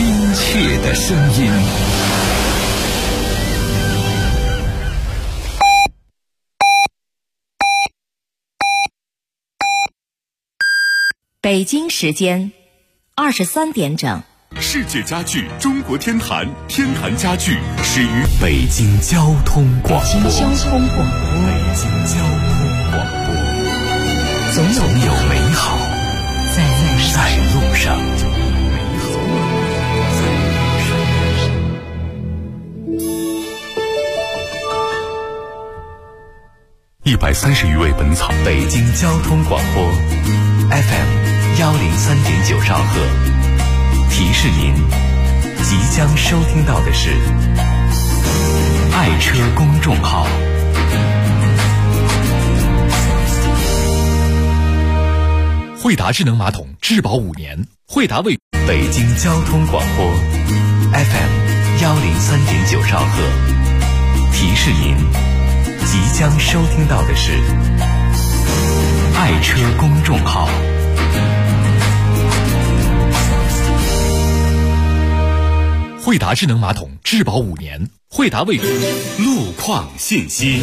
亲切的声音。 北京时间23点整。 世界家具中国天坛，天坛家具始于北京交通广播。 北京交通广播。 北京交通广播。总有美好在路上。 130余位本草。 北京交通广播 FM103.9兆赫。提示您，即将收听到的是爱车公众号。 惠达智能马桶质保5年，惠达为北京交通广播 FM103.9兆赫。提示您，即将收听到的是爱车公众号。 惠达智能马桶质保5年，惠达为路况信息。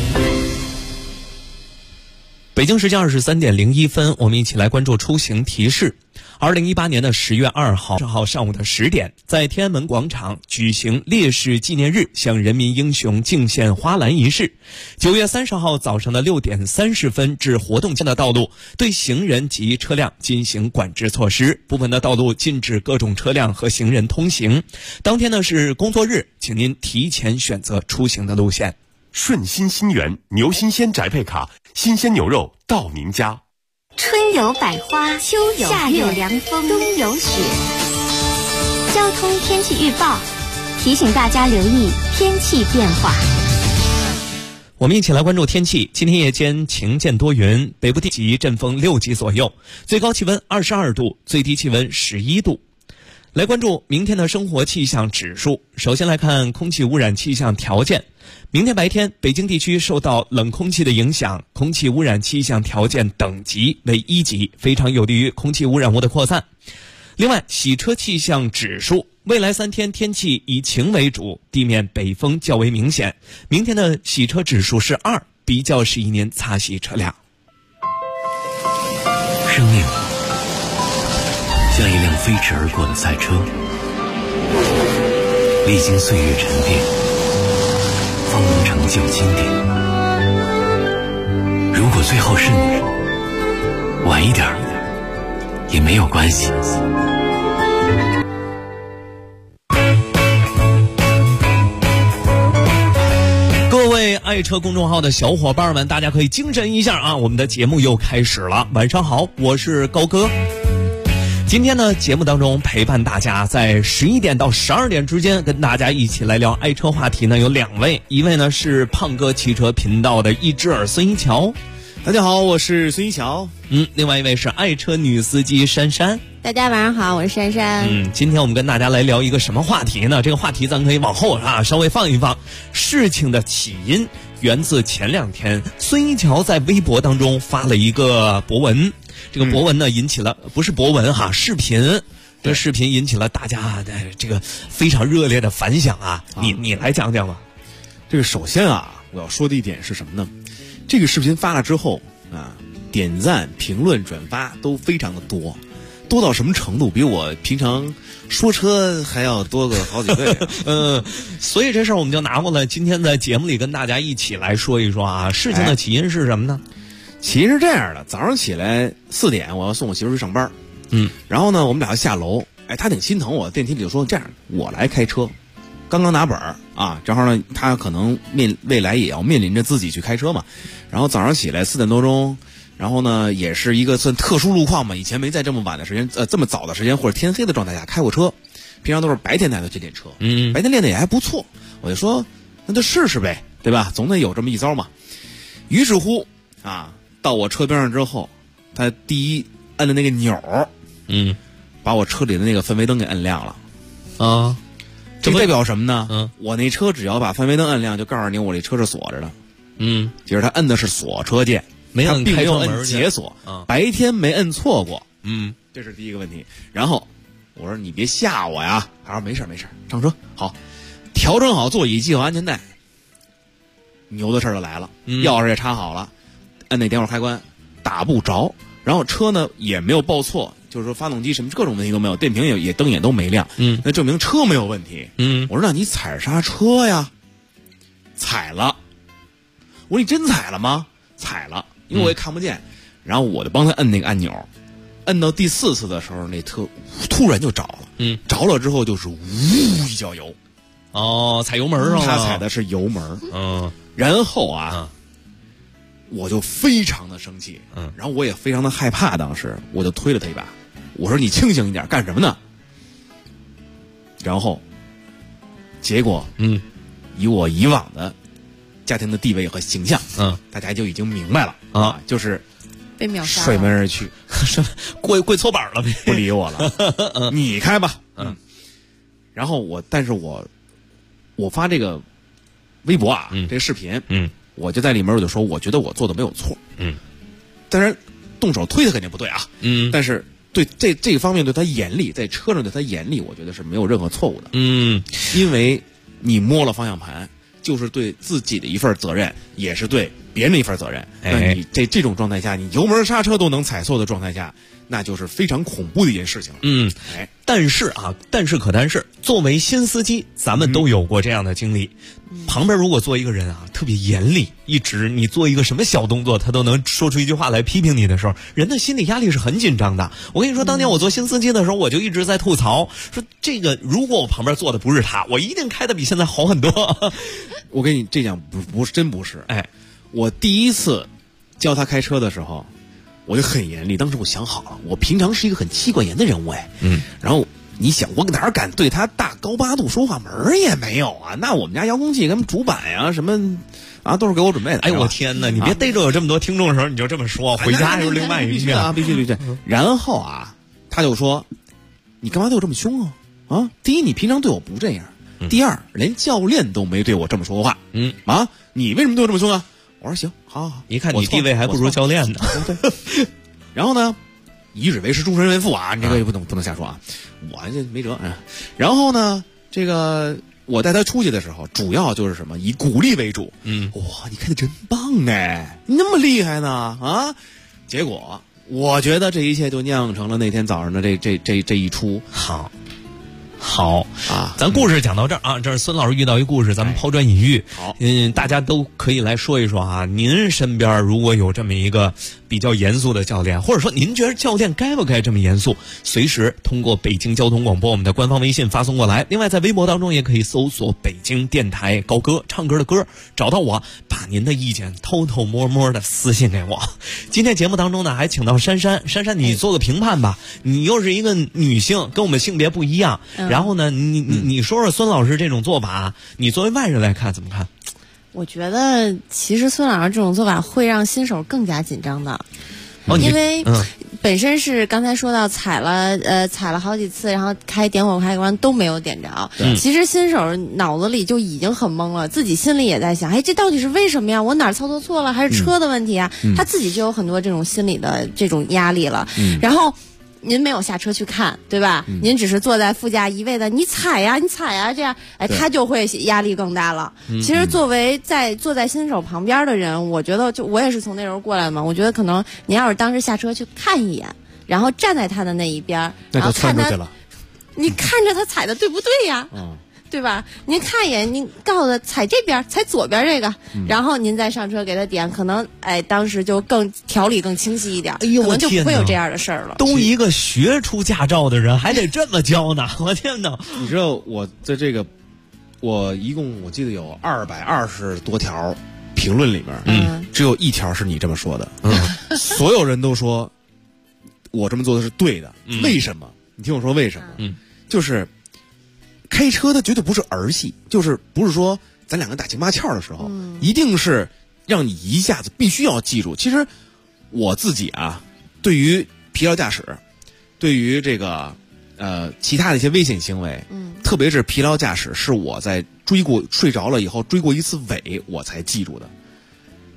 北京时间23点01分，我们一起来关注出行提示。2018年的10月2号上午的10点，在天安门广场举行烈士纪念日向人民英雄敬献花篮仪式。9月30号早上的6点30分至活动间的道路，对行人及车辆进行管制措施，部分的道路禁止各种车辆和行人通行。当天呢是工作日，请您提前选择出行的路线。 顺心新源牛新鲜宅配卡，新鲜牛肉到您家。 春有百花，秋有夏有凉风，冬有雪。交通天气预报提醒大家留意天气变化。 我们一起来关注天气。今天夜间晴间多云，北部地区阵风6级左右，最高气温22度，最低气温11度。来关注明天的生活气象指数。首先来看空气污染气象条件。明天白天，北京地区受到冷空气的影响，空气污染气象条件等级为1级，非常有利于空气污染物的扩散。另外，洗车气象指数，未来3天天气以晴为主，地面北风较为明显。明天的洗车指数是2，比较适宜您擦洗车辆。 生命像一辆飞驰而过的赛车，历经岁月沉淀，方能成就经典。如果最后是你，晚一点也没有关系。 各位爱车公众号的小伙伴们，大家可以精神一下啊！我们的节目又开始了。晚上好，我是高哥。今天呢，节目当中陪伴大家在11点到12点之间，跟大家一起来聊爱车话题呢，有2位，一位呢是胖哥汽车频道的一只耳孙一桥， 大家好，我是孙一桥。 另外一位是爱车女司机珊珊。 大家晚上好，我是珊珊。 今天我们跟大家来聊一个什么话题呢？这个话题咱可以往后稍微放一放。事情的起因源自前2天，孙一桥在微博当中发了一个博文。这个博文呢引起了不是博文视频，这个视频引起了大家的这个非常热烈的反响啊！你来讲讲吧。 这个首先我要说的一点是什么呢？这个视频发了之后点赞、评论、转发都非常的多到什么程度？比我平常说车还要多个好几倍。 所以这事儿我们就拿过来，今天在节目里跟大家一起来说一说啊。事情的起因是什么呢？ 其实是这样的，早上起来4点，我要送我媳妇去上班。然后呢，我们俩下楼，他挺心疼我，电梯里就说这样，我来开车。刚刚拿本正好呢，他可能未来也要面临着自己去开车嘛。然后早上起来4点多钟，然后呢，也是一个算特殊路况嘛，以前没在这么晚的时间，这么早的时间或者天黑的状态下开过车，平常都是白天才去练车。白天练的也还不错，我就说那就试试呗，对吧？总得有这么一招嘛。于是乎到我车边上之后，他第一摁的那个钮把我车里的那个氛围灯给摁亮了。这代表什么呢？我那车只要把氛围灯摁亮，就告诉你我这车是锁着的。其实他摁的是锁车键，他并没有摁解锁。白天没摁错过。这是第一个问题。然后我说你别吓我呀。他说没事，上车。好，调整好座椅，系好安全带。牛的事儿就来了，钥匙也插好了，摁那点火开关，打不着。然后车呢也没有报错，就是说发动机什么各种问题都没有，电瓶也灯也都没亮，那证明车没有问题。我说那你踩刹车呀？踩了。我说你真踩了吗？踩了，因为我也看不见。然后我就帮他摁那个按钮，摁到第4次的时候，那车突然就着了。着了之后就是呜一脚油。 哦，踩油门上了。 他踩的是油门。然后我就非常的生气。然后我也非常的害怕，当时我就推了他一把，我说你清醒一点，干什么呢？然后结果以我以往的家庭的地位和形象，大家就已经明白了就是被秒杀了， 摔门而去， 跪搓板了呗， 不理我了。你开吧。然后但是我发这个微博这个视频，我就在里面我就说，我觉得我做的没有错。当然动手推他肯定不对啊。但是对这方面对他严厉，在车上对他严厉，我觉得是没有任何错误的。因为你摸了方向盘，就是对自己的一份责任，也是对别人的一份责任。那你这种状态下，你油门刹车都能踩错的状态下，那就是非常恐怖的一件事情了。 但是作为新司机，咱们都有过这样的经历。旁边如果坐一个人特别严厉，一直你做一个什么小动作，他都能说出一句话来批评你的时候，人的心理压力是很紧张的。我跟你说，当年我做新司机的时候，我就一直在吐槽说，这个如果我旁边坐的不是他，我一定开的比现在好很多。 我跟你这讲不是真不是。我第一次教他开车的时候，我就很严厉。当时我想好了，我平常是一个很妻管严的人物。然后你想，我哪敢对他大高八度说话，门儿也没有啊！那我们家遥控器跟主板呀什么都是给我准备的。 我天哪！你别逮着有这么多听众的时候你就这么说，回家又是另外一个必须。然后他就说，你干嘛对我这么凶啊？第一，你平常对我不这样；第二，连教练都没对我这么说过话。你为什么对我这么凶啊？我说行，好， 一看你地位还不如教练呢。 对。然后呢，以以为师，终身为父你这个不能瞎说我这没辙。然后呢，这个我带他出去的时候，主要就是什么，以鼓励为主。哇，你开的真棒你那么厉害呢结果我觉得这一切就酿成了那天早上的这一出。 好咱故事讲到这儿这是孙老师遇到一故事，咱们抛砖引玉。 好， 大家都可以来说一说您身边如果有这么一个比较严肃的教练，或者说您觉得教练该不该这么严肃，随时通过北京交通广播我们的官方微信发送过来。另外在微博当中也可以搜索北京电台高歌，唱歌的歌，找到我，把您的意见偷偷摸摸的私信给我。今天节目当中呢，还请到珊珊，你做个评判吧。你又是一个女性，跟我们性别不一样，然后呢，你说说孙老师这种做法，你作为外人来看怎么看？ 我觉得其实孙老师这种做法会让新手更加紧张的。因为本身是刚才说到踩了好几次，然后开点火开关都没有点着。其实新手脑子里就已经很懵了，自己心里也在想，这到底是为什么呀？我哪儿操作错了，还是车的问题啊？他自己就有很多这种心理的这种压力了。然后您没有下车去看，对吧？您只是坐在副驾一味的你踩呀，这样，他就会压力更大了。其实作为坐在新手旁边的人，我觉得我也是从那时候过来嘛，我觉得可能您要是当时下车去看一眼，然后站在他的那一边，然后看他，你看着他踩的对不对呀？对吧？您看一眼，您告诉他踩这边，踩左边这个，然后您再上车给他点，可能当时就更条理更清晰一点，可能就不会有这样的事儿了。 都一个学出驾照的人，还得这么教呢！我天哪！ 你知道我在这个，我一共我记得有220多条评论里面，只有一条是你这么说的。所有人都说我这么做的是对的。为什么？你听我说为什么？就是开车它绝对不是儿戏，就是不是说咱两个打情骂俏的时候，一定是让你一下子必须要记住。其实我自己对于疲劳驾驶，对于这个其他的一些危险行为，特别是疲劳驾驶，是我在睡着了以后追过一次尾我才记住的。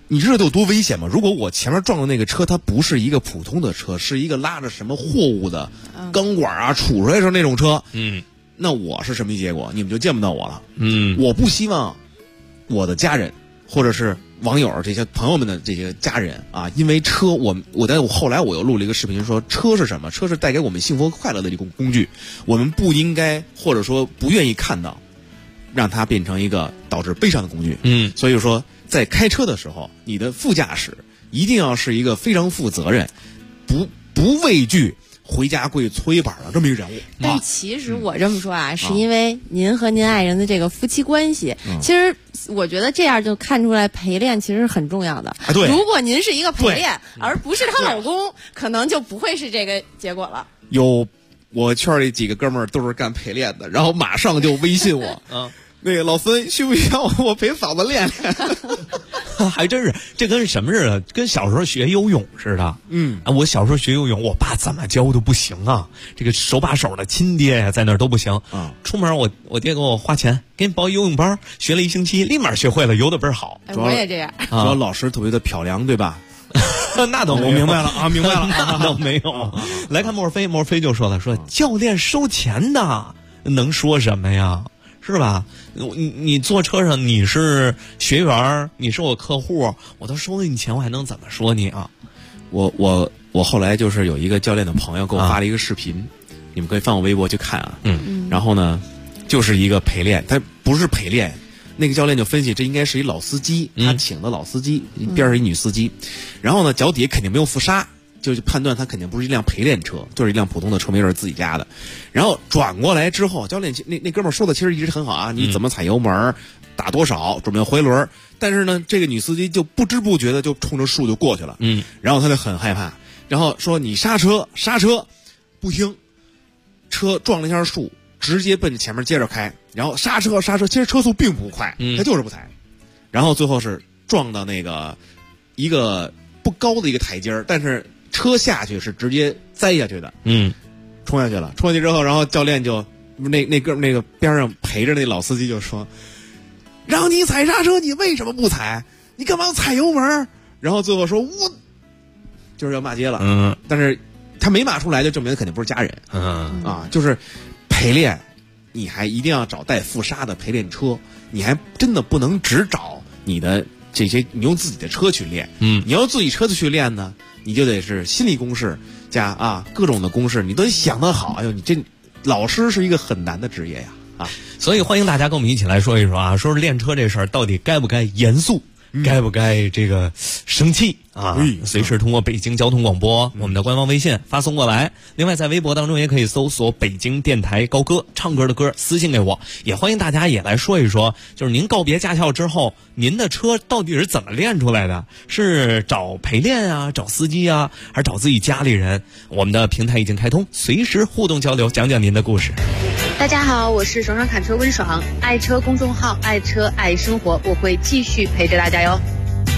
你知道有多危险吗？如果我前面撞的那个车它不是一个普通的车，是一个拉着什么货物的钢管啊、杵出来的那种车，那我是什么结果？你们就见不到我了。我不希望我的家人或者是网友这些朋友们的这些家人啊，因为车，我后来我又录了一个视频，说车是什么？车是带给我们幸福和快乐的一个工具，我们不应该或者说不愿意看到，让它变成一个导致悲伤的工具。所以说在开车的时候，你的副驾驶一定要是一个非常负责任、不畏惧回家跪搓衣板的这么一个人物。 但其实我这么说啊，是因为您和您爱人的这个夫妻关系，其实我觉得这样就看出来陪练其实是很重要的。 对， 如果您是一个陪练，而不是她老公，可能就不会是这个结果了。 有我圈里几个哥们儿都是干陪练的，然后马上就微信我，那个老孙需不需要我陪嫂子练练？ 还真是，这跟什么似的？跟小时候学游泳似的。我小时候学游泳，我爸怎么教都不行啊，这个手把手的亲爹呀，在那儿都不行。出门我爹给我花钱，给你报游泳班，学了1星期，立马学会了，游得倍儿好。 我也这样。 主要老师特别的漂亮，对吧？ 那倒没有， 我明白了啊，明白了， 那倒没有。来看墨菲就说了，说教练收钱的，能说什么呀？是吧？你坐车上你是学员，你是我客户，我都收了你钱，我还能怎么说你啊？ 我后来就是有一个教练的朋友给我发了一个视频，你们可以放我微博去看啊。然后呢，就是一个陪练，他不是陪练，那个教练就分析这应该是一老司机，他请的老司机，边上一女司机，然后呢脚底下肯定没有副刹。就判断他肯定不是一辆陪练车，就是一辆普通的车，没准是自己家的。然后转过来之后，教练那哥们儿说的其实一直很好啊，你怎么踩油门，打多少，准备回轮。但是呢，这个女司机就不知不觉的就冲着树就过去了。然后他就很害怕，然后说你刹车，不听，车撞了一下树，直接奔着前面接着开，然后刹车，其实车速并不快，他就是不踩，然后最后是撞到那个一个不高的一个台阶儿，但是车下去是直接栽下去的，冲下去了。冲下去之后，然后教练就那个边上陪着那老司机就说：“让你踩刹车，你为什么不踩？你干嘛踩油门？”然后最后说：“我就是要骂街了。”但是他没骂出来，就证明他肯定不是家人。就是陪练，你还一定要找带副刹的陪练车，你还真的不能只找你的这些，你用自己的车去练。你要自己车子去练呢，你就得是心理公式加各种的公式，你都得想得好。哎呦，你这老师是一个很难的职业呀所以欢迎大家跟我们一起来说一说啊，说是练车这事儿到底该不该严肃，该不该这个生气啊？随时通过北京交通广播我们的官方微信发送过来。另外在微博当中也可以搜索北京电台高歌，唱歌的歌私信给我。也欢迎大家也来说一说，就是您告别驾校之后，您的车到底是怎么练出来的？是找陪练啊，找司机啊，还是找自己家里人？我们的平台已经开通，随时互动交流，讲讲您的故事。 大家好，我是爽爽侃车温爽，爱车公众号，爱车爱生活，我会继续陪着大家哟。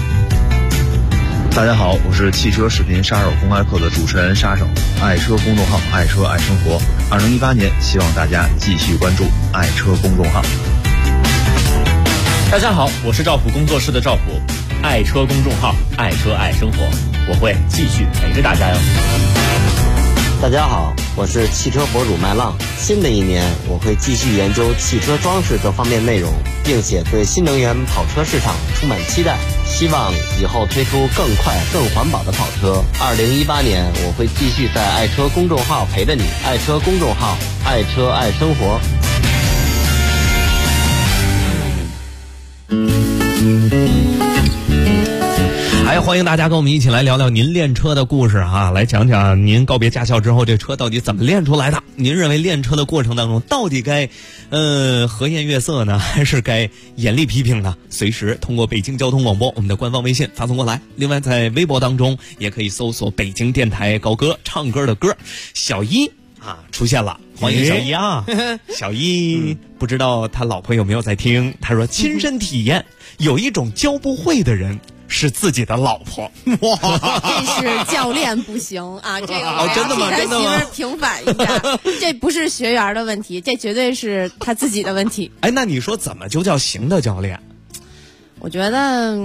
大家好，我是汽车视频杀手公开课的主持人沙手，爱车公众号，爱车爱生活。2018年，希望大家继续关注爱车公众号。 大家好，我是赵普工作室的赵普，爱车公众号，爱车爱生活，我会继续陪着大家哟。 大家好，我是汽车博主麦浪。新的一年，我会继续研究汽车装饰各方面内容，并且对新能源跑车市场充满期待。希望以后推出更快、更环保的跑车。2018年，我会继续在爱车公众号陪着你。爱车公众号，爱车爱生活。 欢迎大家跟我们一起来聊聊您练车的故事啊，来讲讲您告别驾校之后这车到底怎么练出来的。您认为练车的过程当中到底该和颜悦色呢，还是该严厉批评呢？随时通过北京交通广播我们的官方微信发送过来。另外在微博当中也可以搜索北京电台高歌，唱歌的歌。小一出现了，欢迎小一啊！小一不知道他老婆有没有在听，他说亲身体验，有一种教不会的人是自己的老婆。 哇，这是教练不行啊！这个真的吗？真的吗？ 平反一下，这不是学员的问题，这绝对是他自己的问题。 哎，那你说怎么就叫行的教练？ 我觉得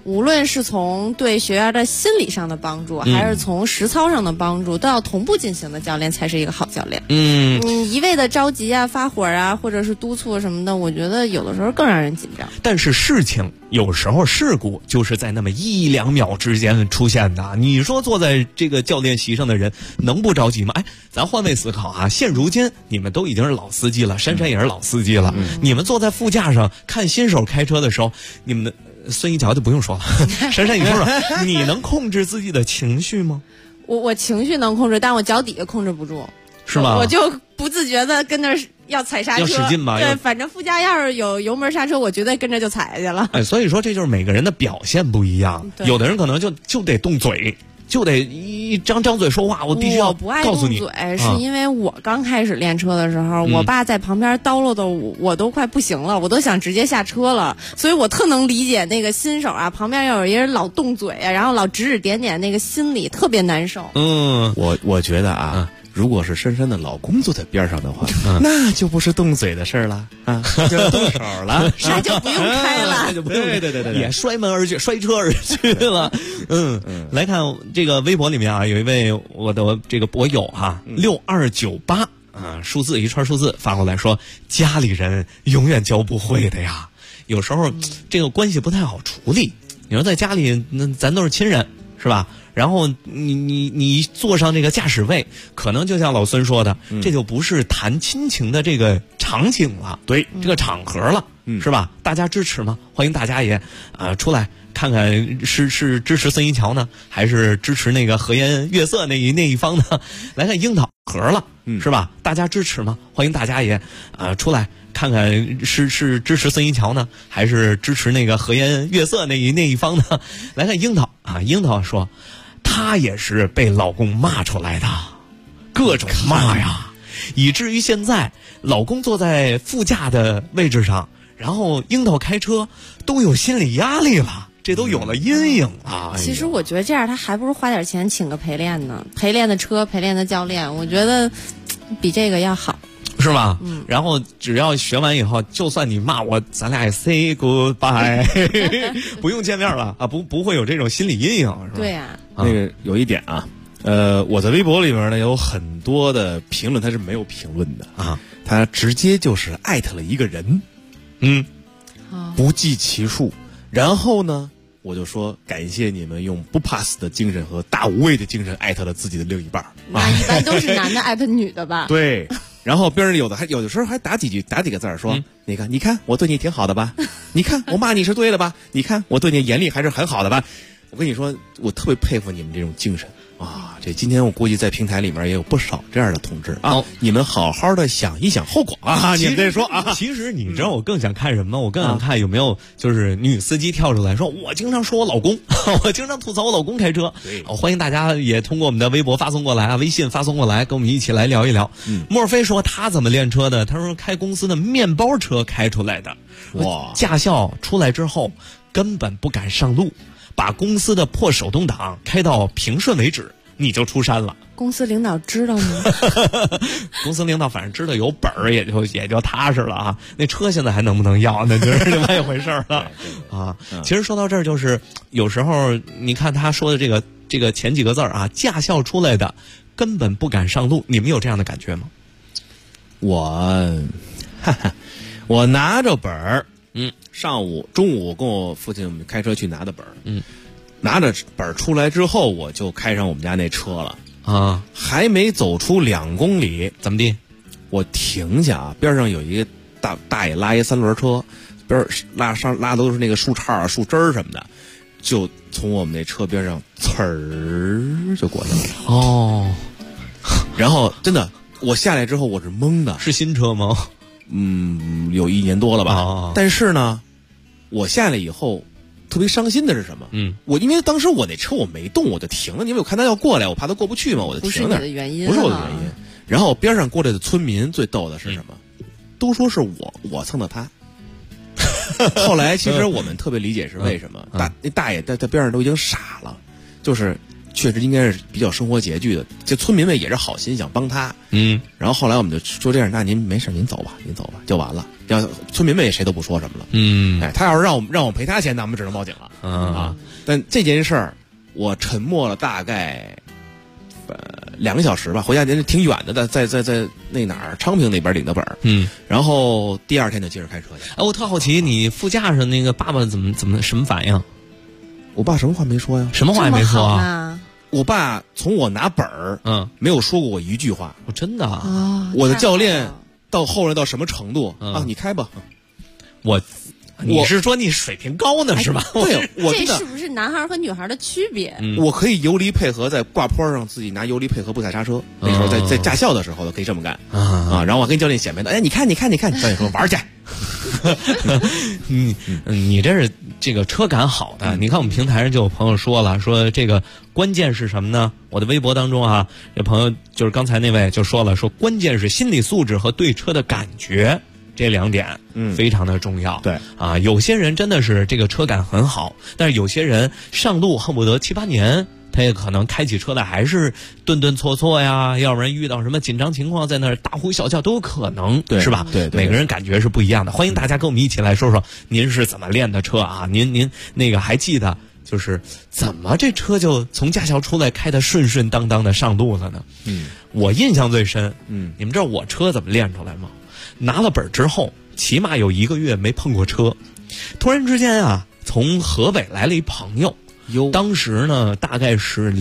无论是从对学员的心理上的帮助，还是从实操上的帮助，都要同步进行的教练才是一个好教练。你一味的着急啊、发火啊，或者是督促什么的，我觉得有的时候更让人紧张。 但是事情有时候事故就是在那么1-2秒之间出现的。你说坐在这个教练席上的人能不着急吗？咱换位思考啊，现如今你们都已经是老司机了，珊珊也是老司机了，你们坐在副驾上看新手开车的时候，你们的孙一桥就不用说了，珊珊你说说，你能控制自己的情绪吗？ 我情绪能控制，但我脚底下控制不住， 是吗？ 我就不自觉的跟那要踩刹车， 要使劲吧？ 对，反正副驾要是有油门刹车，我绝对跟着就踩下去了。 所以说这就是每个人的表现不一样，有的人可能就得动嘴。就得一张嘴说话，我必须要告诉你。 我不爱动嘴，是因为我刚开始练车的时候，我爸在旁边叨唠的我都快不行了，我都想直接下车了。所以我特能理解那个新手啊，旁边要有一人老动嘴啊，然后老指指点点，那个心里特别难受。 我觉得啊。如果是珊珊的老公坐在边上的话，那就不是动嘴的事儿了啊，就动手了， 那就不用开了， 那就不用对，也摔门而去，摔车而去了。来看这个微博里面啊，有一位我的这个博友哈，6298数字一串数字发过来说，家里人永远教不会的呀，有时候这个关系不太好处理。你说在家里，那咱都是亲人，是吧？然后你坐上这个驾驶位，可能就像老孙说的，这就不是谈亲情的这个场景了，对，这个场合了，是吧？大家支持吗？欢迎大家也出来看看，是支持孙一桥呢，还是支持那个和颜悦色那一方呢？来看樱桃盒了，是吧？大家支持吗？欢迎大家也出来看看，是支持孙一桥呢，还是支持那个和颜悦色那一方呢？来看樱桃樱桃说，她也是被老公骂出来的，各种骂呀，以至于现在老公坐在副驾的位置上，然后樱桃开车都有心理压力了，这都有了阴影了。 其实我觉得这样，他还不如花点钱请个陪练呢，陪练的车，陪练的教练，我觉得比这个要好。 是吧？然后只要学完以后，就算你骂我，咱俩也 say goodbye， 不用见面了啊，不会有这种心理阴影，是吧？ 对呀。 那个有一点啊，我在微博里面呢有很多的评论，他是没有评论的啊，他直接就是艾特了一个人，不计其数。然后呢，我就说感谢你们用不怕死的精神和大无畏的精神艾特了自己的另一半。 那一般都是男的艾特女的吧？ 对。然后边上有的时候还打几个字说，你看我对你挺好的吧？你看我骂你是对的吧？你看我对你严厉还是很好的吧？我跟你说，我特别佩服你们这种精神啊！这今天我估计在平台里面也有不少这样的同志啊，你们好好的想一想后果啊！你们再说啊。 其实你知道我更想看什么吗？我更想看有没有就是女司机跳出来说，我经常说我老公，我经常吐槽我老公开车。欢迎大家也通过我们的微博发送过来啊，微信发送过来，跟我们一起来聊一聊。莫非说他怎么练车的？他说开公司的面包车开出来的，哇！驾校出来之后根本不敢上路，把公司的破手动挡开到平顺为止，你就出山了。 公司领导知道吗？ 公司领导反正知道有本儿，也就踏实了啊。那车现在还能不能要，那就是另外一回事了啊。其实说到这儿，就是有时候你看他说的这个前几个字啊，驾校出来的根本不敢上路，你们有这样的感觉吗？ 我拿着本儿，中午跟我父亲开车去拿的本儿，拿着本儿出来之后，我就开上我们家那车了啊，还没走出2公里， 怎么地？ 我停下啊，边上有一个大爷拉一3轮车，边拉的都是那个树杈啊、树枝儿什么的，就从我们那车边上呲儿就过去了。哦，然后真的，我下来之后我是懵的。 是新车吗？ 有1年多了吧。但是呢，我下来以后特别伤心的是什么？因为当时我那车我没动，我就停了，因为我看他要过来，我怕他过不去嘛，我就停那儿。 不是你的原因， 不是我的原因。然后边上过来的村民最逗的是什么？都说是我蹭的他。后来其实我们特别理解是为什么，那大爷在边上都已经傻了，就是确实应该是比较生活拮据的，这村民们也是好心想帮他，然后后来我们就说这样，那您没事您走吧就完了，要村民们也谁都不说什么了，他要是让我赔他钱，那我们只能报警了，但这件事儿我沉默了大概2个小时吧，回家挺远的，在那哪儿昌平那边领的本儿，然后第二天就接着开车去。 我特好奇，你副驾上那个爸爸怎么什么反应？ 我爸什么话没说呀？ 什么话也没说啊？ 我爸从我拿本儿，没有说过我一句话。 真的啊？ 我的教练到后来到什么程度啊？你开吧。 你是说你水平高呢是吧？ 对， 这是不是男孩和女孩的区别？ 我可以游离配合，在挂坡上自己拿游离配合不踩刹车。那时候在驾校的时候可以这么干啊。然后我跟教练显摆的，哎，你看，教练说玩去。 你这个车感好的，你看我们平台上就有朋友说了，说这个关键是什么呢？我的微博当中啊，这朋友就是刚才那位就说了，说关键是心理素质和对车的感觉。这2点非常的重要。 对啊，有些人真的是这个车感很好，但是有些人上路恨不得7、8年，他也可能开起车来还是顿顿挫挫呀，要不然遇到什么紧张情况在那儿大呼小叫都有可能，是吧？ 对， 每个人感觉是不一样的。欢迎大家跟我们一起来说说您是怎么练的车啊？您那个还记得就是怎么这车就从驾校出来开得顺顺当当的上路了呢？我印象最深，你们知道我车怎么练出来吗？拿了本之后，起码有1个月没碰过车。突然之间啊，从河北来了一朋友，当时呢大概是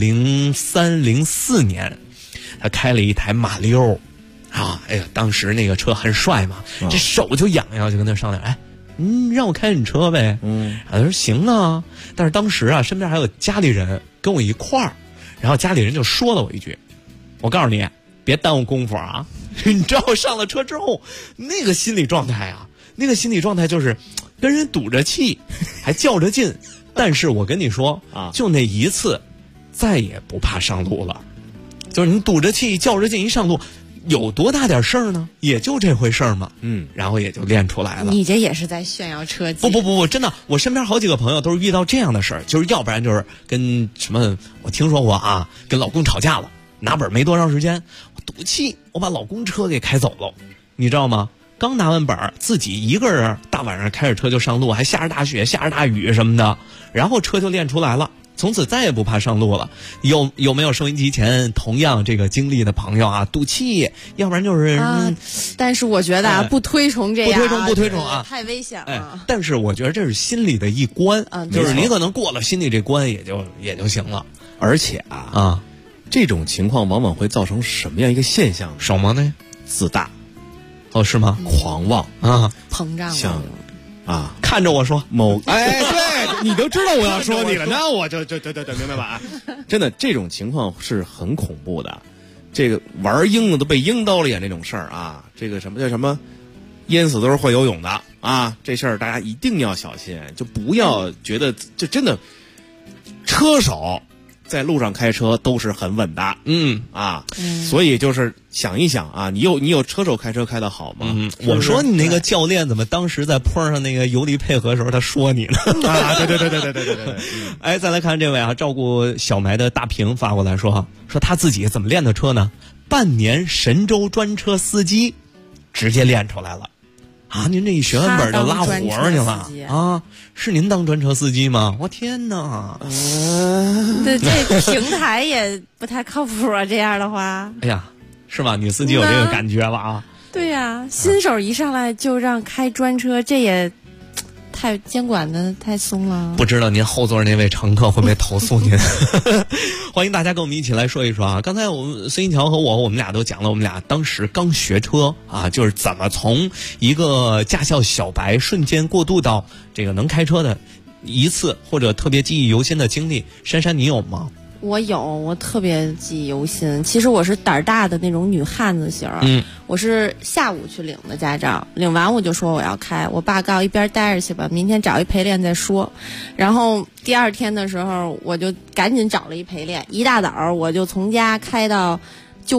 03、04年，他开了一台马溜啊，哎呀，当时那个车很帅嘛，这手就痒痒，就跟他商量，让我开你车呗。他说行啊，但是当时啊，身边还有家里人跟我一块儿，然后家里人就说了我一句，我告诉你，别耽误功夫啊。你知道我上了车之后那个心理状态就是跟人赌着气还较着劲，但是我跟你说啊，就那一次再也不怕上路了。就是你赌着气较着劲一上路有多大点事儿呢？也就这回事儿嘛。然后也就练出来了。 你这也是在炫耀车技？ 不，真的，我身边好几个朋友都是遇到这样的事儿，就是要不然就是跟什么，我听说过啊，跟老公吵架了，拿本没多长时间，我赌气，我把老公车给开走了，你知道吗？刚拿完本，自己一个人大晚上开着车就上路，还下着大雪、下着大雨什么的，然后车就练出来了。从此再也不怕上路了。有没有收音机前同样这个经历的朋友啊？赌气，要不然就是但是我觉得不推崇这样， 不推崇啊， 太危险了。 但是我觉得这是心里的一关，就是你可能过了心里这关也就行了。 而且这种情况往往会造成什么样一个现象？ 什么呢？ 自大。 哦，是吗？ 狂妄啊， 膨胀了。 像看着我说对，你都知道我要说你了，那我就明白吧？真的，这种情况是很恐怖的。这个玩鹰的都被鹰刀了眼这种事儿啊，这个什么叫什么，淹死都是会游泳的啊，这事儿大家一定要小心，就不要觉得就真的车手在路上开车都是很稳的，所以就是想一想啊，你有车手开车开得好吗？ 我说你那个教练怎么当时在坡上那个游离配合的时候他说你呢？ 对。 哎，再来看这位啊，照顾小埋的大平发过来说他自己怎么练的车呢？半年神州专车司机，直接练出来了。啊，您这一学完本就拉活去了啊？是您当专车司机吗？我天哪！ 对，这平台也不太靠谱啊，这样的话。 哎呀，是吧？女司机有这个感觉了啊？ 对呀，新手一上来就让开专车，这也太监管的太松了。 不知道您后座那位乘客会不会投诉您？欢迎大家跟我们一起来说一说啊！刚才我们孙一桥和我们俩都讲了，我们俩当时刚学车啊，就是怎么从一个驾校小白瞬间过渡到这个能开车的一次或者特别记忆犹新的经历。珊珊，你有吗？ 我有，我特别记忆犹新。其实我是胆儿大的那种女汉子型儿。我是下午去领的驾照，领完我就说我要开。我爸告诉一边待着去吧，明天找一陪练再说。然后第二天的时候，我就赶紧找了一陪练，一大早我就从家开到旧宫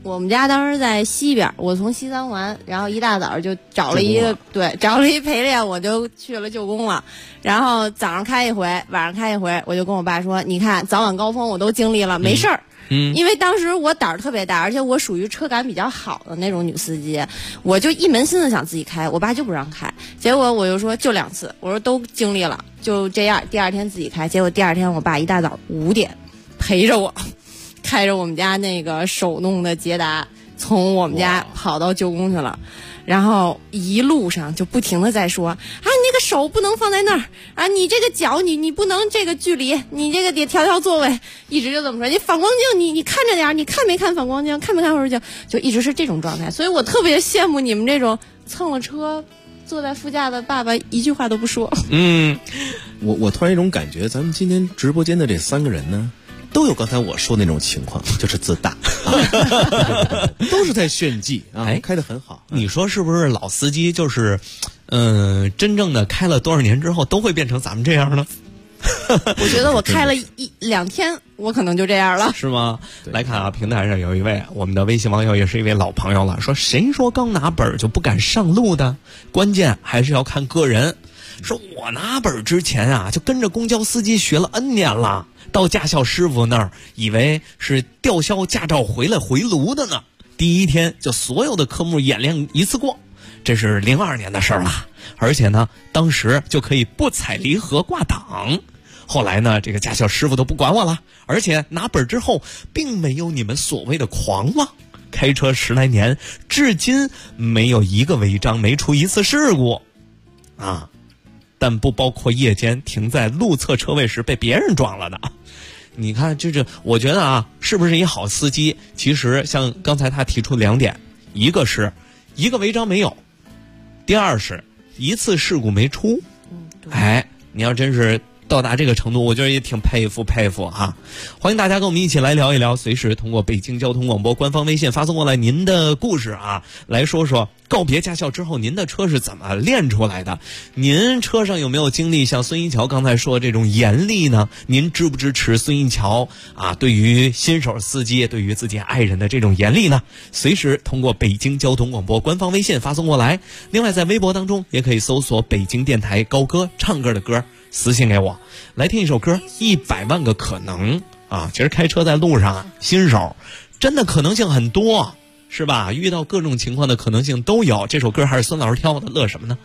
我们家当时在西边，我从西三环，然后一大早就找了一陪练，我就去了旧宫了。然后早上开一回，晚上开一回，我就跟我爸说：“你看，早晚高峰我都经历了，没事儿。”因为当时我胆儿特别大，而且我属于车感比较好的那种女司机，我就一门心思想自己开，我爸就不让开。结果我就说就2次，我说都经历了，就这样。第二天自己开，结果第二天我爸一大早5点陪着我，开着我们家那个手动的捷达，从我们家跑到旧宫去了。然后一路上就不停的在说啊，你那个手不能放在那儿啊，你这个脚你不能这个距离，你这个得调座位，一直就这么说。你反光镜你看着点，你看没看反光镜，看没看后视镜，就一直是这种状态。所以我特别羡慕你们这种蹭了车坐在副驾的爸爸，一句话都不说。 我突然一种感觉，咱们今天直播间的这3个人呢，都有刚才我说那种情况，就是自大，都是在炫技啊，开得很好。 你说是不是老司机就是，真正的开了多少年之后都会变成咱们这样呢？ 我觉得我开了2天，我可能就这样了， 是吗？来看啊，平台上有一位我们的微信网友，也是一位老朋友了，说谁说刚拿本就不敢上路的？关键还是要看个人。说我拿本之前啊，就跟着公交司机学了 N 年了。到驾校师傅那儿，以为是吊销驾照回来回炉的呢。第一天就所有的科目演练一次过，这是02年的事儿了。而且呢，当时就可以不踩离合挂档。后来呢，这个驾校师傅都不管我了，而且拿本之后，并没有你们所谓的狂妄。开车10来年，至今没有一个违章，没出一次事故，啊。但不包括夜间停在路侧车位时被别人撞了的。你看这我觉得啊，是不是一好司机？其实像刚才他提出2点，一个是一个违章没有，第二是一次事故没出。你要真是到达这个程度，我觉得也挺佩服啊！欢迎大家跟我们一起来聊一聊，随时通过北京交通广播官方微信发送过来您的故事啊，来说说告别驾校之后您的车是怎么练出来的？您车上有没有经历像孙一桥刚才说这种严厉呢？您支不支持孙一桥啊对于新手司机对于自己爱人的这种严厉呢？随时通过北京交通广播官方微信发送过来。另外在微博当中也可以搜索北京电台高歌唱歌的歌，私信给我，来听一首歌100万个可能啊！其实开车在路上啊，新手真的可能性很多，是吧？遇到各种情况的可能性都有。这首歌还是孙老师挑的，乐什么呢？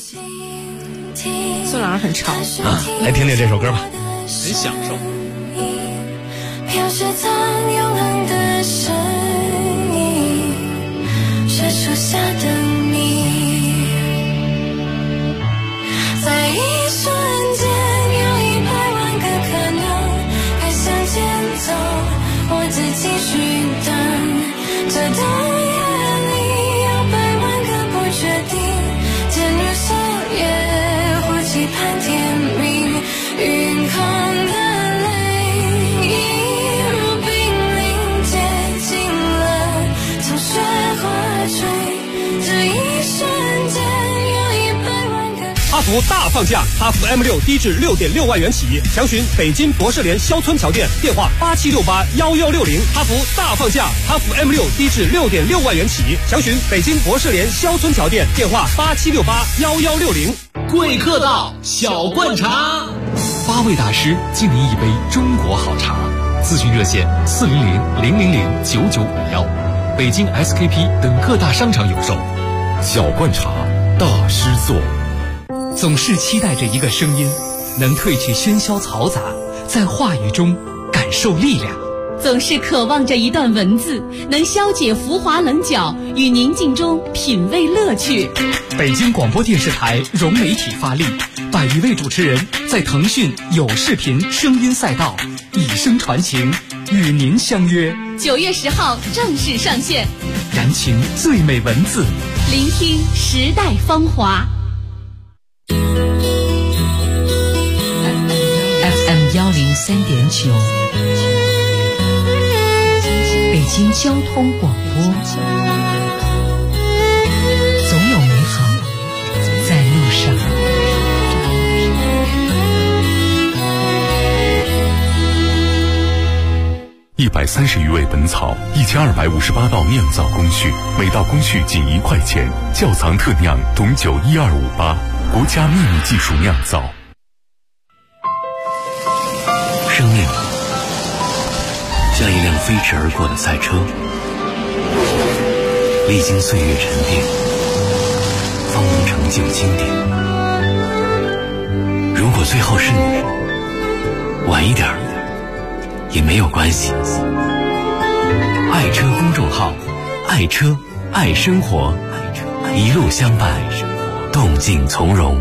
孙老师很潮啊，来听听这首歌吧， 很享受。 飘雪藏永恒的声音，是树下的你，在一瞬间有100万个可能，该向前走，我自己去等，这冬夜里有100万个不确定，渐入深夜或期盼天明，云空的泪一如冰凌接近了，从雪花坠，这一瞬间哈弗大放价，哈弗 M6 低至6.6万元起，详询北京博士联肖村桥店，电话87681160。哈弗大放价，哈弗 M6 低至6.6万元起，详询北京博士联肖村桥店，电话87681160。 贵客到，小罐茶，8位大师敬您一杯中国好茶。咨询热线400-000-9951，北京 SKP 等各大商场有售。小罐茶，大师做。 总是期待着一个声音，能褪去喧嚣嘈杂，在话语中感受力量。 总是渴望着一段文字，能消解浮华棱角，与宁静中品味乐趣。 北京广播电视台融媒体发力，100余位主持人在腾讯有视频声音赛道以声传情，与您相约。 9月10号正式上线， 燃情最美文字， 聆听时代芳华。 FM 103.9，北京交通广播，总有美好在路上。 130余味本草，1258道酿造工序，每道工序仅1块钱。窖藏特酿董酒12588，国家秘密技术酿造。 生命像一辆飞驰而过的赛车，历经岁月沉淀，方能成就经典。如果最后是你，晚一点也没有关系。爱车公众号，爱车爱生活，一路相伴，动静从容。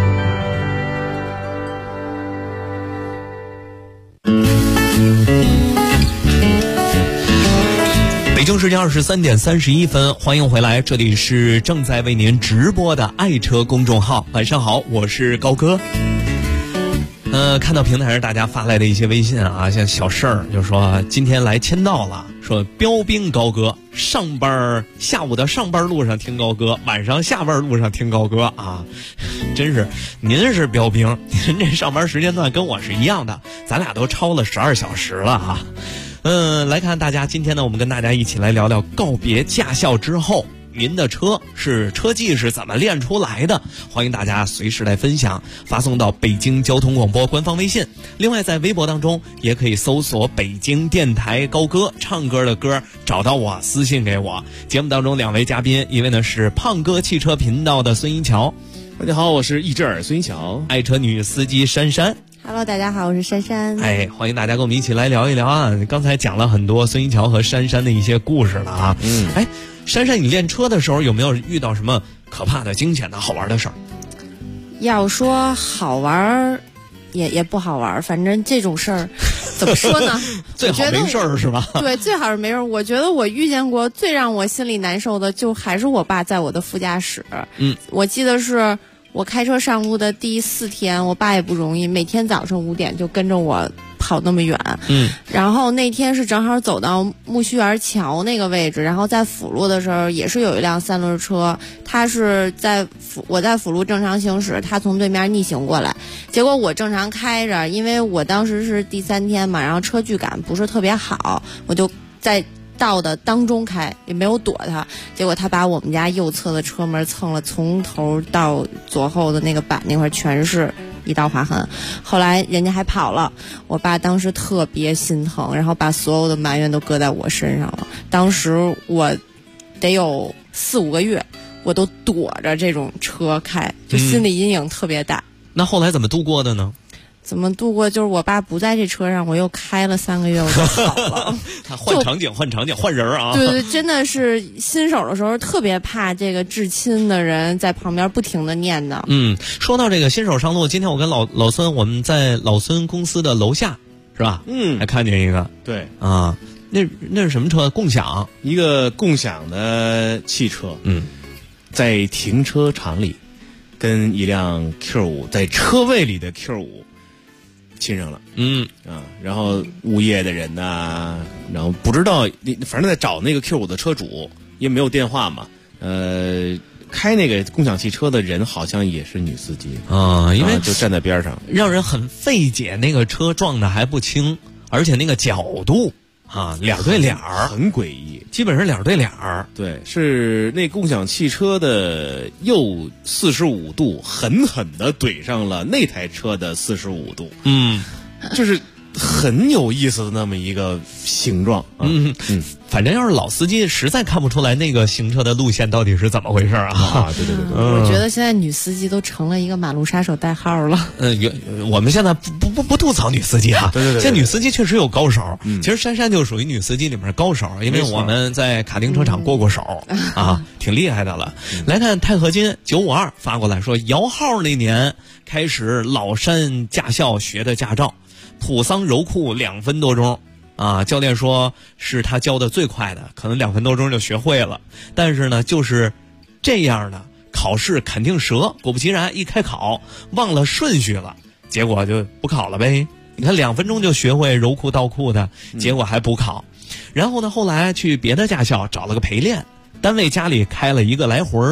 北京时间23点31分，欢迎回来，这里是正在为您直播的爱车公众号。晚上好，我是高哥。看到平台上大家发来的一些微信啊，像小事儿就说今天来签到了，说标兵高哥，上班下午的上班路上听高哥，晚上下班路上听高哥啊，真是您是标兵，您这上班时间段跟我是一样的，咱俩都超了12小时了啊。来看大家，今天呢，我们跟大家一起来聊聊告别驾校之后，您的车技是怎么练出来的？欢迎大家随时来分享，发送到北京交通广播官方微信。另外在微博当中也可以搜索北京电台高歌，唱歌的歌，找到我私信给我。节目当中2位嘉宾，一位呢是胖哥汽车频道的孙一桥， 大家好，我是易志尔孙一桥。 爱车女司机珊珊。 Hello， 大家好，我是珊珊。 欢迎大家跟我们一起来聊一聊啊！刚才讲了很多孙一桥和珊珊的一些故事了啊。珊珊，你练车的时候有没有遇到什么可怕的、惊险的好玩的事儿？ 要说好玩也不好玩，反正这种事儿怎么说呢？ 最好没事儿是吧？ 对，最好是没事儿。我觉得我遇见过最让我心里难受的，就还是我爸在我的副驾驶。我记得是我开车上路的第4天，我爸也不容易，每天早上5点就跟着我跑那么远。然后那天是正好走到木樨园桥那个位置，然后在辅路的时候也是有一辆3轮车，我在辅路正常行驶，他从对面逆行过来，结果我正常开着，因为我当时是第3天嘛，然后车距感不是特别好，我就在道的当中开，也没有躲他，结果他把我们家右侧的车门蹭了，从头到左后的那个板那块全是一道划痕。后来人家还跑了，我爸当时特别心疼，然后把所有的埋怨都搁在我身上了。当时我得有4-5个月，我都躲着这种车开，就心理阴影特别大。 那后来怎么度过的呢？ 怎么度过？就是我爸不在这车上，我又开了3个月，我就好了。 换场景，换人啊！ 对，真的是新手的时候特别怕这个至亲的人在旁边不停的念叨。 说到这个新手上路，今天我跟老孙，我们在老孙公司的楼下，是吧？还看见一个。 对啊，那是什么车？共享， 一个共享的汽车。在停车场里，跟一辆 Q5 在车位里的 Q5。亲上了，然后物业的人呐，然后不知道，反正在找那个 Q5 的车主，因为没有电话嘛，开那个共享汽车的人好像也是女司机因为就站在边上， 让人很费解，那个车撞的还不轻，而且那个角度脸对脸很诡异， 基本是脸对脸。 对，是那共享汽车的右45度狠狠地怼上了那台车的45度，就是很有意思的那么一个形状。 反正要是老司机实在看不出来那个行车的路线到底是怎么回事啊。 对， 我觉得现在女司机都成了一个马路杀手代号了。 我们现在不吐槽女司机啊。 对， 现在女司机确实有高手。其实珊珊就属于女司机里面高手，因为我们在卡丁车场过手挺厉害的了。来看钛合金952发过来说，摇号那年开始老山驾校学的驾照，普桑柔库2分多钟。教练说是他教的最快的，可能2分多钟就学会了。但是呢，就是这样的考试肯定折，果不其然一开考忘了顺序了，结果就不考了呗。你看2分钟就学会柔库倒库的，结果还补考。然后呢，后来去别的驾校找了个陪练，单位家里开了一个来回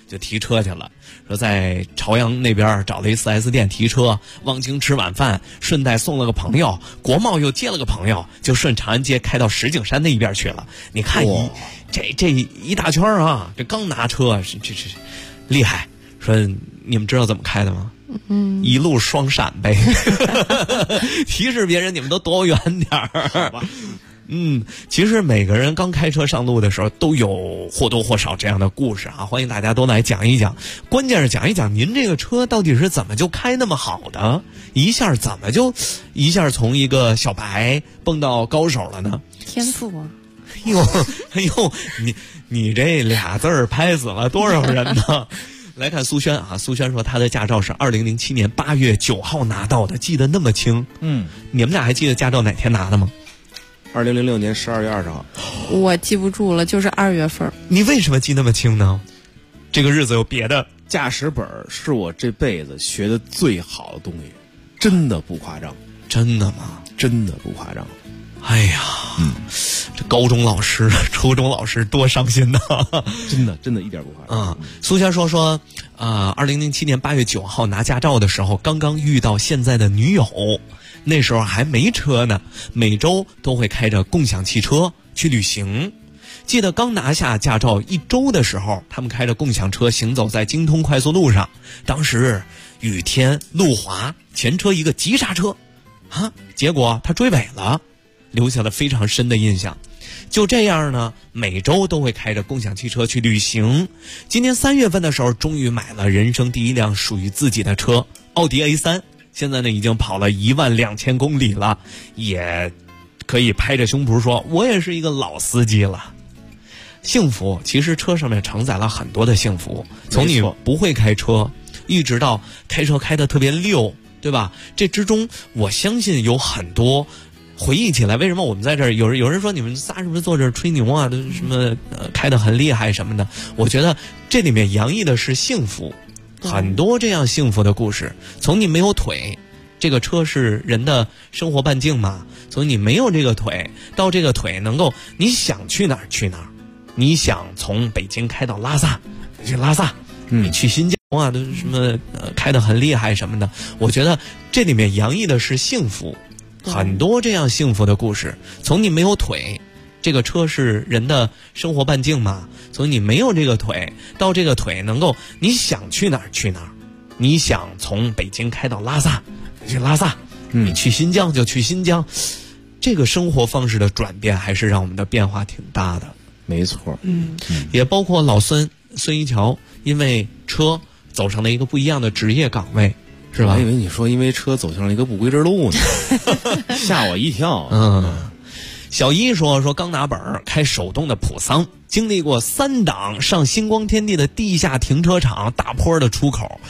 就提车去了，说在朝阳那边找了一 4S 店提车，望京吃晚饭，顺带送了个朋友，国贸又接了个朋友，就顺长安街开到石景山那一边去了。你看这一大圈啊，这刚拿车这厉害。说你们知道怎么开的吗？一路双闪呗，提示别人你们都躲远点儿。好吧。其实每个人刚开车上路的时候都有或多或少这样的故事啊，欢迎大家都来讲一讲。关键是讲一讲您这个车到底是怎么就开那么好的，一下从一个小白蹦到高手了呢？ 天赋啊！ 哎呦，你这俩字儿拍死了多少人呢？来看苏轩啊，苏轩说他的驾照是2007年8月9号拿到的，记得那么清。你们俩还记得驾照哪天拿的吗 ？2006年12月20号。 我记不住了，就是2月份。 你为什么记那么清呢？这个日子有别的？ 驾驶本是我这辈子学的最好的东西，真的不夸张。 真的吗？ 真的不夸张。 哎呀，这高中老师、初中老师多伤心呐！ 真的一点不夸张。 苏轩说2007年8月9号拿驾照的时候，刚刚遇到现在的女友。那时候还没车呢，每周都会开着共享汽车去旅行。记得刚拿下驾照1周的时候，他们开着共享车行走在京通快速路上，当时雨天路滑，前车一个急刹车结果他追尾了，留下了非常深的印象。就这样呢，每周都会开着共享汽车去旅行。今年3月份的时候，终于买了人生第一辆属于自己的车，奥迪 A3。现在呢，已经跑了12000公里了，也可以拍着胸脯说，我也是一个老司机了。幸福，其实车上面承载了很多的幸福，从你不会开车，一直到开车开得特别溜，对吧？这之中，我相信有很多。回忆起来，为什么我们在这儿？有人说你们仨是不是坐这儿吹牛啊？都什么开得很厉害什么的？我觉得这里面洋溢的是幸福。很多这样幸福的故事，从你没有腿，这个车是人的生活半径嘛，从你没有这个腿到这个腿能够你想去哪儿去哪儿，你想从北京开到拉萨去拉萨，你去新疆啊，都什么开得很厉害什么的。我觉得这里面洋溢的是幸福，很多这样幸福的故事，从你没有腿，这个车是人的生活半径嘛，从你没有这个腿到这个腿能够你想去哪儿去哪儿，你想从北京开到拉萨去拉萨，你去新疆就去新疆，这个生活方式的转变还是让我们的变化挺大的。 没错。 也包括老孙一桥因为车走上了一个不一样的职业岗位，是吧？ 我以为你说因为车走向了一个不归之路呢，吓我一跳。 小一说刚拿本开手动的普桑，经历过3档上星光天地的地下停车场大坡的出口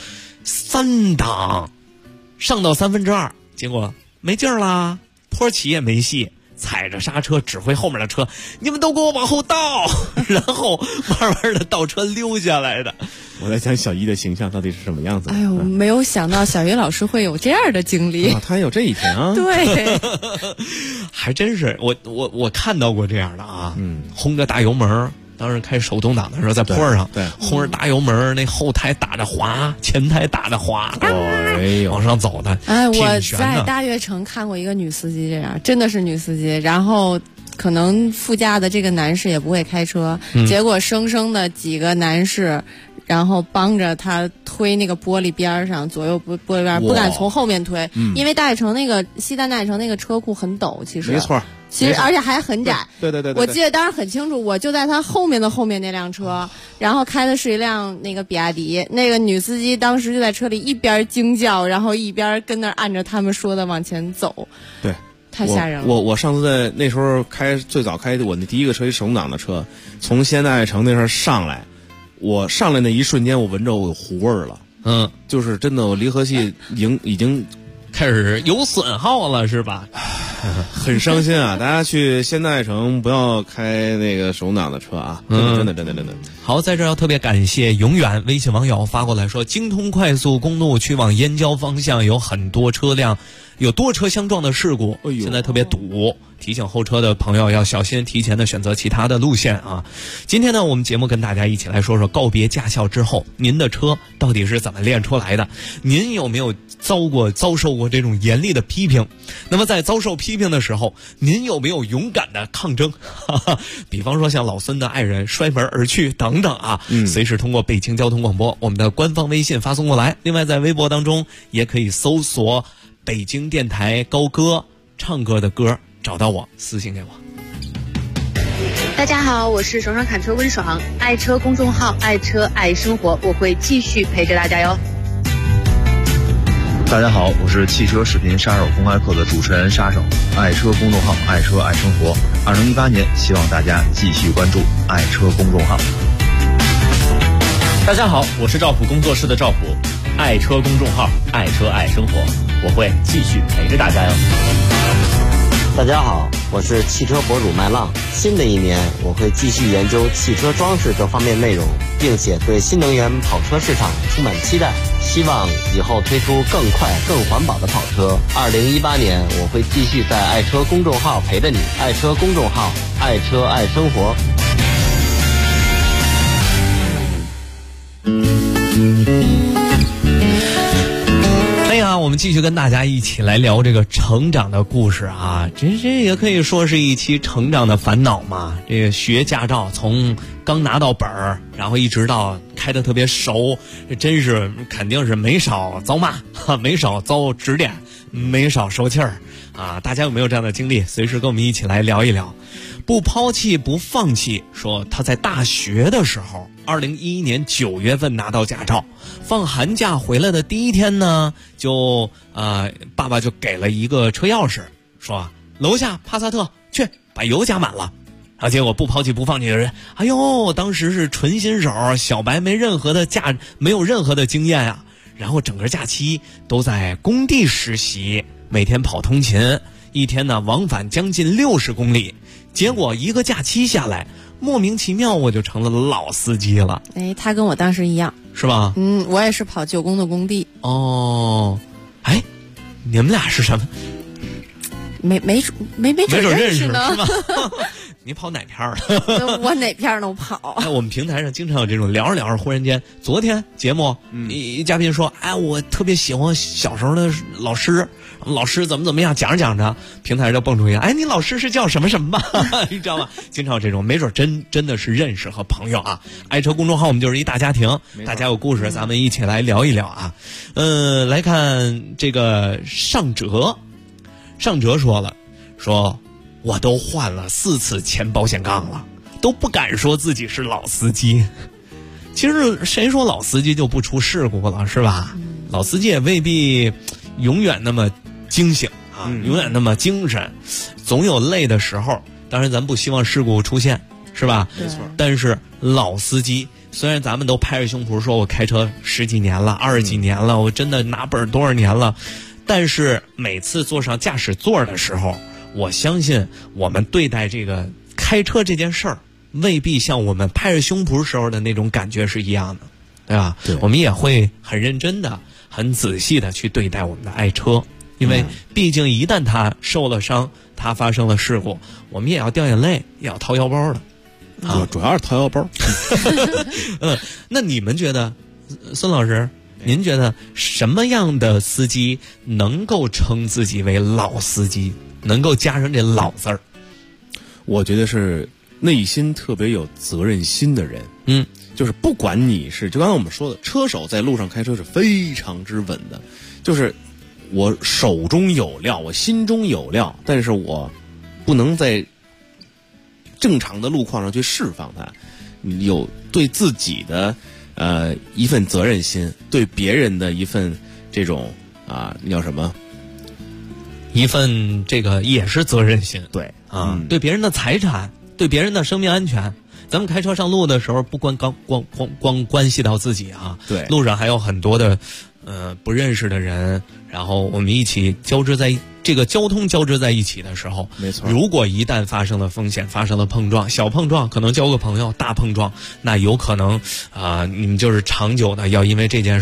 ，3档上到2/3，结果没劲儿啦，坡起也没戏，踩着刹车指挥后面的车，你们都给我往后倒，然后慢慢的倒车溜下来的。 我在想小一的形象到底是什么样子。 哎呦，没有想到小一老师会有这样的经历。 他有这一天啊。 对， 还真是我看到过这样的啊。轰着大油门，当时开手动挡的时候在坡上， 对， 轰着大油门，那后胎打着滑，前胎打着滑，往上走的。 我在大悦城看过一个女司机这样，真的是女司机，然后可能副驾的这个男士也不会开车，结果生生的几个男士然后帮着他推那个玻璃边上，左右玻璃边不敢从后面推，因为大悦城那个西单大悦城那个车库很陡，其实没错， 其实而且还很窄。 对， 我记得当时很清楚，我就在他后面的后面那辆车，然后开的是一辆那个比亚迪，那个女司机当时就在车里一边惊叫，然后一边跟那儿按着他们说的往前走。 对。 太吓人了！ 我上次在那时候最早开我那第一个车一手动挡的车，从西单大悦城那时候上来，我上来那一瞬间我闻着我有糊味儿了。就是真的，我离合器已经开始有损耗了，是吧？ 很伤心啊！大家去西单大悦城不要开那个手动挡的车啊！真的。 好，在这儿要特别感谢永远微信网友发过来说，京通快速公路去往燕郊方向有很多车辆。有多车相撞的事故，现在特别堵， 提醒后车的朋友要小心，提前的选择其他的路线啊。今天呢，我们节目跟大家一起来说说告别驾校之后，您的车到底是怎么练出来的？您有没有遭受过这种严厉的批评？那么在遭受批评的时候，您有没有勇敢的抗争？比方说像老孙的爱人摔门而去等等啊，随时通过北京交通广播我们的官方微信发送过来。另外在微博当中也可以搜索北京电台高歌唱歌的歌，找到我私信给我。 大家好，我是爽爽侃车温爽，爱车公众号爱车爱生活，我会继续陪着大家哟。 大家好，我是汽车视频杀手公开课的主持人杀手，爱车公众号爱车爱生活。2018年，希望大家继续关注爱车公众号。 大家好，我是赵普工作室的赵普，爱车公众号爱车爱生活，我会继续陪着大家哟。 大家好，我是汽车博主麦浪。新的一年，我会继续研究汽车装饰各方面内容，并且对新能源跑车市场充满期待。希望以后推出更快、更环保的跑车。2018年，我会继续在爱车公众号陪着你。爱车公众号，爱车爱生活。 我们继续跟大家一起来聊这个成长的故事啊，这也可以说是一期成长的烦恼嘛。这个学驾照从刚拿到本儿，然后一直到开得特别熟，这真是肯定是没少遭骂，没少遭指点，没少受气儿啊。大家有没有这样的经历？随时跟我们一起来聊一聊。不抛弃不放弃，说他在大学的时候2011年9月份拿到驾照，放寒假回来的第一天呢，爸爸就给了一个车钥匙，说楼下帕萨特去把油加满了。结果不抛弃不放弃的人，哎呦，当时是纯新手小白，没有任何的经验啊。然后整个假期都在工地实习，每天跑通勤，一天呢往返将近60公里。结果一个假期下来，莫名其妙我就成了老司机了。 他跟我当时一样，是吧？我也是跑旧工的工地。 哦，你们俩是什么？ 没准认识呢， 是吧？你跑哪片儿？ 我哪片都跑。 我们平台上经常有这种聊着聊着，忽然间，昨天节目，一嘉宾说，我特别喜欢小时候的老师怎么样，讲着讲着，平台就蹦出一个，你老师是叫什么什么吧？你知道吗？经常有这种，没准真的是认识和朋友啊。爱车公众号我们就是一大家庭，大家有故事，咱们一起来聊一聊啊。来看这个上哲说我都换了4次前保险杠了，都不敢说自己是老司机。其实谁说老司机就不出事故了，是吧？老司机也未必永远那么惊醒啊，永远那么精神，总有累的时候。当然咱不希望事故出现，是吧？没错。但是老司机虽然咱们都拍着胸脯说我开车10几年了，20几年了，我真的拿本多少年了，但是每次坐上驾驶座的时候，我相信我们对待这个开车这件事儿，未必像我们拍着胸脯时候的那种感觉是一样的，对吧？对，我们也会很认真的、很仔细的去对待我们的爱车，因为毕竟一旦它受了伤，它发生了事故，我们也要掉眼泪，也要掏腰包的。 主要是掏腰包。 那你们觉得，孙老师？您觉得什么样的司机能够称自己为老司机，能够加上这老字儿？ 我觉得是内心特别有责任心的人。就是不管你是，就刚才我们说的，车手在路上开车是非常之稳的，就是我手中有料，我心中有料，但是我不能在正常的路况上去释放它，有对自己的一份责任心，对别人的一份这种那叫什么？ 一份这个也是责任心。 对对别人的财产，对别人的生命安全。咱们开车上路的时候，不光关系到自己啊，对，路上还有很多的不认识的人，然后我们一起交织在这个交通交织在一起的时候，没错，如果一旦发生了风险，发生了碰撞，小碰撞可能交个朋友，大碰撞那有可能你们就是长久的要因为这件事儿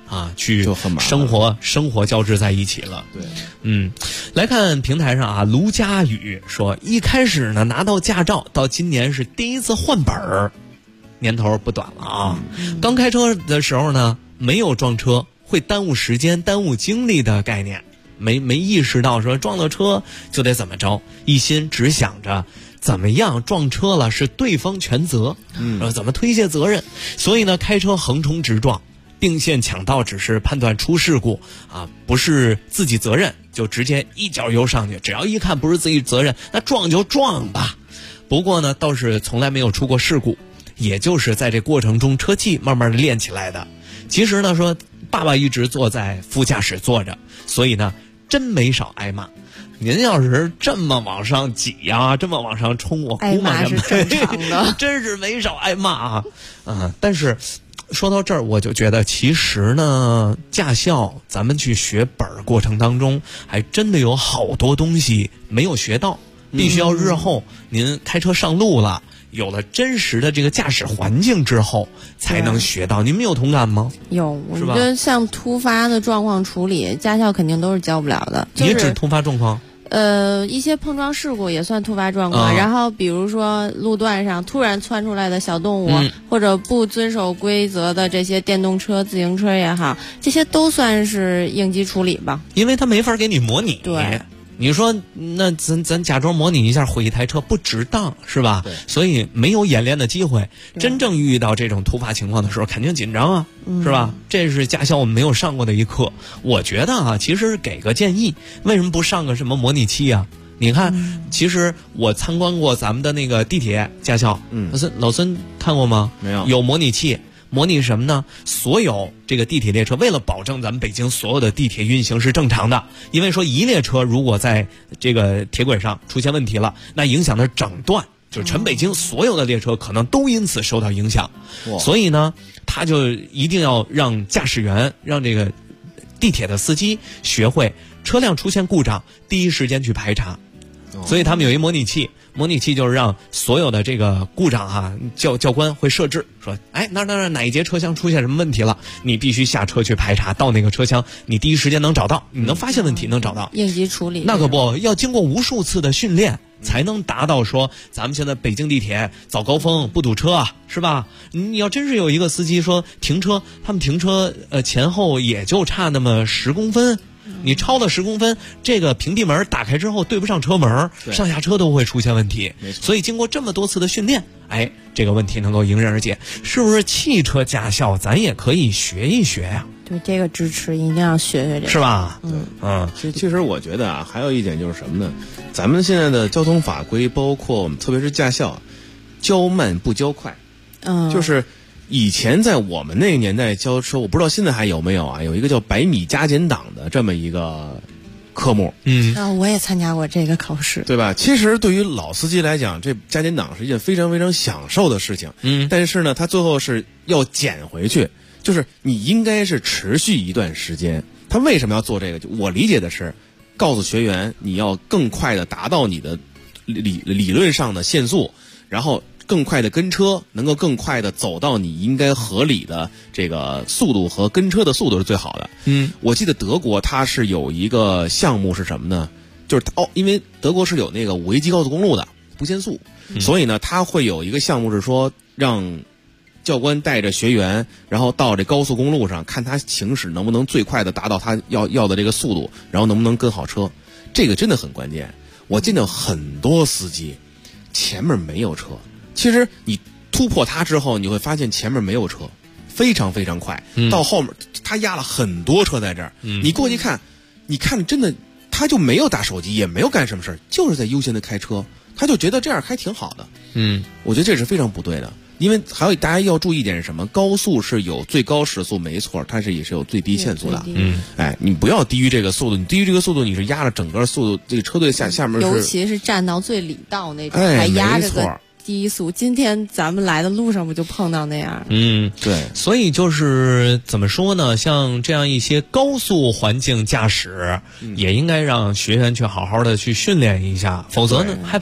啊，去生活交织在一起了。 对， 来看平台上啊，卢佳宇说，一开始呢拿到驾照，到今年是第一次换本儿，年头不短了啊。刚开车的时候呢，没有撞车会耽误时间、耽误精力的概念，没意识到说撞了车就得怎么着，一心只想着怎么样撞车了是对方全责，怎么推卸责任，所以呢开车横冲直撞，并线抢道只是判断出事故啊，不是自己责任，就直接一脚油上去，只要一看不是自己责任，那撞就撞吧。不过呢倒是从来没有出过事故，也就是在这过程中车技慢慢的练起来的。其实呢说爸爸一直坐在副驾驶坐着，所以呢真没少挨骂。您要是这么往上挤呀，这么往上冲，我估摸着是正常的真是没少挨骂啊。但是说到这儿，我就觉得其实呢，驾校咱们去学本儿过程当中，还真的有好多东西没有学到，必须要日后您开车上路了，有了真实的这个驾驶环境之后才能学到。您们有同感吗？ 有，我觉得像突发的状况处理，驾校肯定都是教不了的。 也指突发状况？ 一些碰撞事故也算突发状况，然后比如说路段上突然窜出来的小动物，或者不遵守规则的这些电动车、自行车也好，这些都算是应急处理吧。 因为它没法给你模拟。 对。 你说那咱假装模拟一下毁一台车不值当是吧？ 对， 所以没有演练的机会。真正遇到这种突发情况的时候，肯定紧张啊，是吧？这是驾校我们没有上过的一课。我觉得啊，其实给个建议，为什么不上个什么模拟器啊？你看，其实我参观过咱们的那个地铁驾校，老孙看过吗？ 没有， 有模拟器。模拟什么呢？所有这个地铁列车，为了保证咱们北京所有的地铁运行是正常的，因为说一列车如果在这个铁轨上出现问题了，那影响的整段，就是全北京所有的列车可能都因此受到影响。所以呢，他就一定要让驾驶员，让这个地铁的司机学会车辆出现故障第一时间去排查。所以他们有一模拟器。模拟器就是让所有的这个故障教官会设置说，哎，哪一节车厢出现什么问题了，你必须下车去排查，到那个车厢你第一时间能找到，你能发现问题能找到， 应急处理。 那可不要经过无数次的训练才能达到说咱们现在北京地铁早高峰不堵车啊，是吧？你要真是有一个司机说停车，他们停车前后也就差那么10公分。你超了10公分，这个屏蔽门打开之后对不上车门，上下车都会出现问题。所以经过这么多次的训练，哎，这个问题能够迎刃而解。是不是汽车驾校咱也可以学一学呀？ 对，这个支持一定要学学这个， 是吧？ 其实我觉得啊，还有一点就是什么呢？咱们现在的交通法规，包括我们特别是驾校，教慢不教快，就是以前在我们那个年代教车，我不知道现在还有没有啊？有一个叫100米加减档的这么一个科目。 我也参加过这个考试， 对吧？其实对于老司机来讲，这加减档是一件非常非常享受的事情。但是呢，他最后是要减回去，就是你应该是持续一段时间。他为什么要做这个？就我理解的是，告诉学员你要更快的达到你的理论上的限速，然后更快的跟车，能够更快的走到你应该合理的这个速度和跟车的速度是最好的。我记得德国它是有一个项目是什么呢？就是因为德国是有那个5A级高速公路的不限速，所以呢，它会有一个项目是说让教官带着学员，然后到这高速公路上看他行驶能不能最快的达到他要的这个速度，然后能不能跟好车，这个真的很关键。我见到很多司机前面没有车。其实你突破它之后，你会发现前面没有车，非常非常快。到后面他压了很多车在这儿，你过去看，你看真的他就没有打手机，也没有干什么事儿，就是在悠闲的开车，他就觉得这样开挺好的。我觉得这是非常不对的。因为还有大家要注意一点是什么？高速是有最高时速没错，它也是有最低限速的。你不要低于这个速度，你低于这个速度，你是压了整个速度，这个车队下面是， 尤其是站到最里道那种，还压着个低速。今天咱们来的路上不就碰到那样？ 对。 所以就是怎么说呢？像这样一些高速环境驾驶，也应该让学员去好好的去训练一下，否则呢害怕。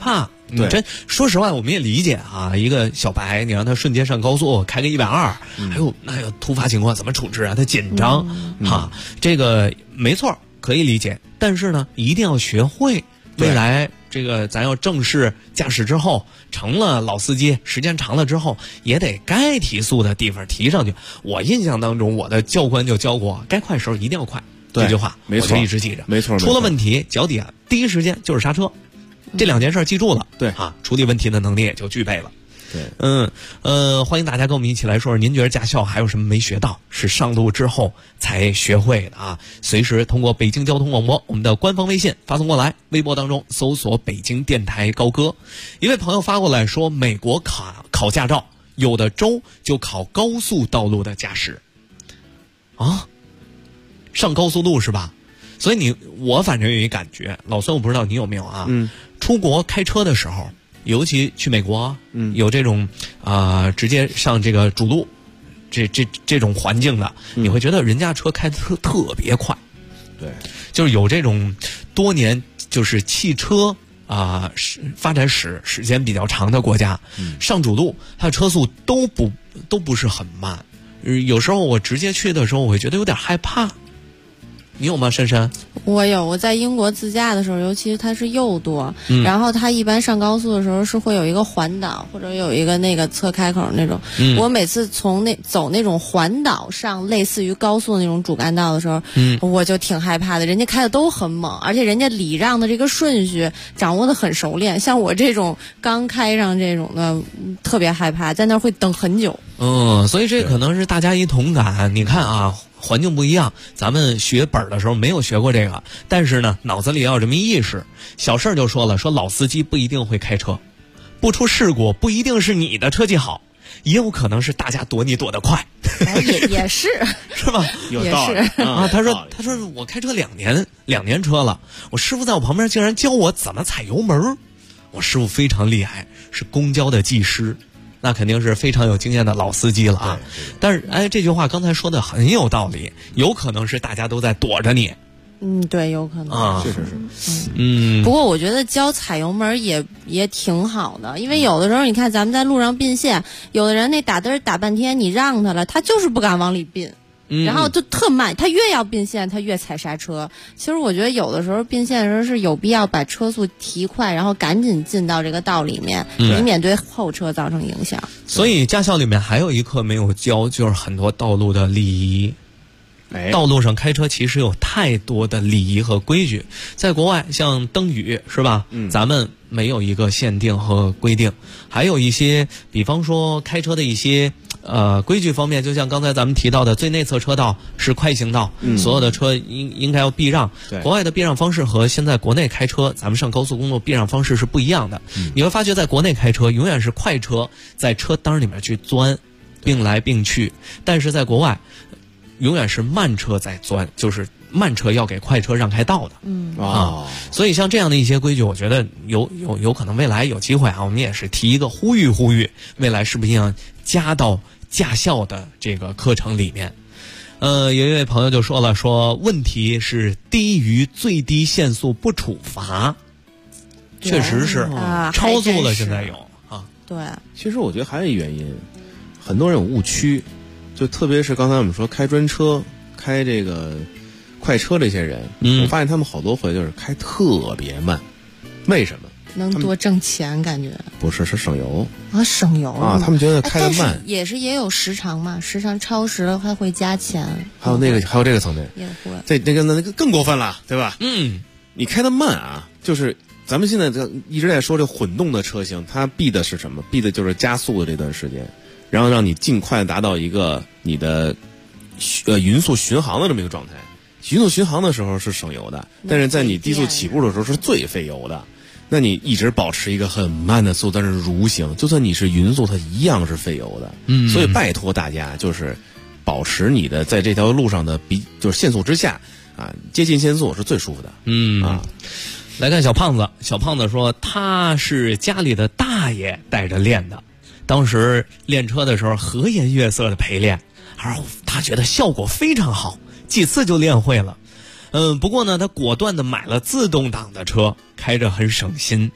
你真说实话，我们也理解啊，一个小白，你让他瞬间上高速开个120，还有那个突发情况怎么处置啊？他紧张哈，这个没错，可以理解。但是呢，一定要学会，未来这个咱要正式驾驶之后，成了老司机，时间长了之后，也得该提速的地方提上去。我印象当中，我的教官就教过，该快时候一定要快。这句话没错， 我就一直记着。 没错， 出了问题，脚底下第一时间就是刹车。这2件事记住了， 对啊，处理问题的能力也就具备了。对，欢迎大家跟我们一起来说说，您觉得驾校还有什么没学到，是上路之后才学会的啊？随时通过北京交通广播我们的官方微信发送过来，微博当中搜索北京电台高歌。一位朋友发过来说，美国考驾照，有的州就考高速道路的驾驶，啊，上高速路是吧？所以我反正有一感觉，老孙我不知道你有没有啊？出国开车的时候，尤其去美国，有这种直接上这个主路，这种环境的，你会觉得人家车开得特别快， 对， 就是有这种多年就是汽车发展时间比较长的国家，上主路它的车速都不是很慢，有时候我直接去的时候，我会觉得有点害怕。你有吗，珊珊？ 我有，我在英国自驾的时候，尤其它是右舵，然后它一般上高速的时候是会有一个环岛，或者有一个那个侧开口那种。我每次走那种环岛上类似于高速那种主干道的时候，我就挺害怕的。人家开的都很猛，而且人家礼让的这个顺序掌握的很熟练。像我这种刚开上这种的，特别害怕，在那儿会等很久。 所以这可能是大家一同感。你看啊，环境不一样，咱们学本的时候没有学过这个，但是呢，脑子里要有这么意识。小事就说了，说老司机不一定会开车，不出事故不一定是你的车技好，也有可能是大家躲你躲得快。 也是是吧？ 有道理啊。他说我开车2年车了，我师傅在我旁边竟然教我怎么踩油门。我师傅非常厉害，是公交的技师。那肯定是非常有经验的老司机了啊！但是，这句话刚才说的很有道理，有可能是大家都在躲着你。 对，有可能啊， 确实是。 不过我觉得教踩油门也挺好的，因为有的时候你看咱们在路上并线，有的人那打灯打半天，你让他了，他就是不敢往里并。然后就特慢，他越要并线，他越踩刹车。其实我觉得有的时候并线的时候是有必要把车速提快，然后赶紧进到这个道里面，以免对后车造成影响。 所以驾校里面还有一课没有教，就是很多道路的礼仪。道路上开车其实有太多的礼仪和规矩，在国外像灯语是吧？咱们没有一个限定和规定，还有一些，比方说开车的一些规矩方面，就像刚才咱们提到的，最内侧车道是快行道，所有的车应该要避让。国外的避让方式和现在国内开车，咱们上高速公路避让方式是不一样的。你会发觉在国内开车永远是快车在车当里面去钻，并来并去，但是在国外永远是慢车在钻，就是慢车要给快车让开道的。所以像这样的一些规矩，我觉得有可能未来有机会啊，我们也是提一个呼吁，未来是不是要加到驾校的这个课程里面？有一位朋友就说了，说问题是低于最低限速不处罚，确实是超速了，现在有啊。 对， 其实我觉得还有一原因，很多人有误区。就特别是刚才我们说开专车、开这个快车这些人，我发现他们好多回就是开特别慢，为什么？ 能多挣钱，感觉不是省油啊，省油啊！他们觉得开得慢， 也有时长嘛，时长超时了还会加钱。 还有这个层面， 也会。 这那个更过分了，对吧？你开得慢啊，就是咱们现在一直在说这混动的车型，它避的是什么？避的就是加速的这段时间。然后让你尽快达到一个你的匀速巡航的这么一个状态。匀速巡航的时候是省油的，但是在你低速起步的时候是最费油的。那你一直保持一个很慢的速度，但是蠕行，就算你是匀速，它一样是费油的。所以拜托大家，就是保持你的在这条路上的就是限速之下啊，接近限速是最舒服的。 来看小胖子说他是家里的大爷带着练的。当时练车的时候和颜悦色的陪练，他觉得效果非常好，几次就练会了。不过呢，他果断的买了自动挡的车，开着很省心。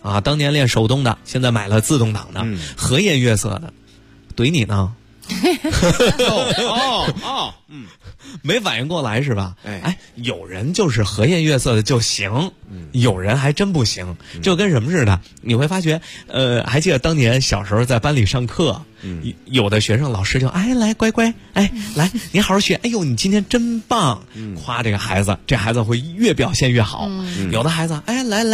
啊，当年练手动的，现在买了自动挡的，和颜悦色的。怼你呢？没反应过来是吧？哎，有人就是和颜悦色的就行，有人还真不行，就跟什么似的。你会发觉，还记得当年小时候在班里上课，有的学生老师就来乖乖，来你好好学，哎呦你今天真棒，夸这个孩子，这孩子会越表现越好。有的孩子来，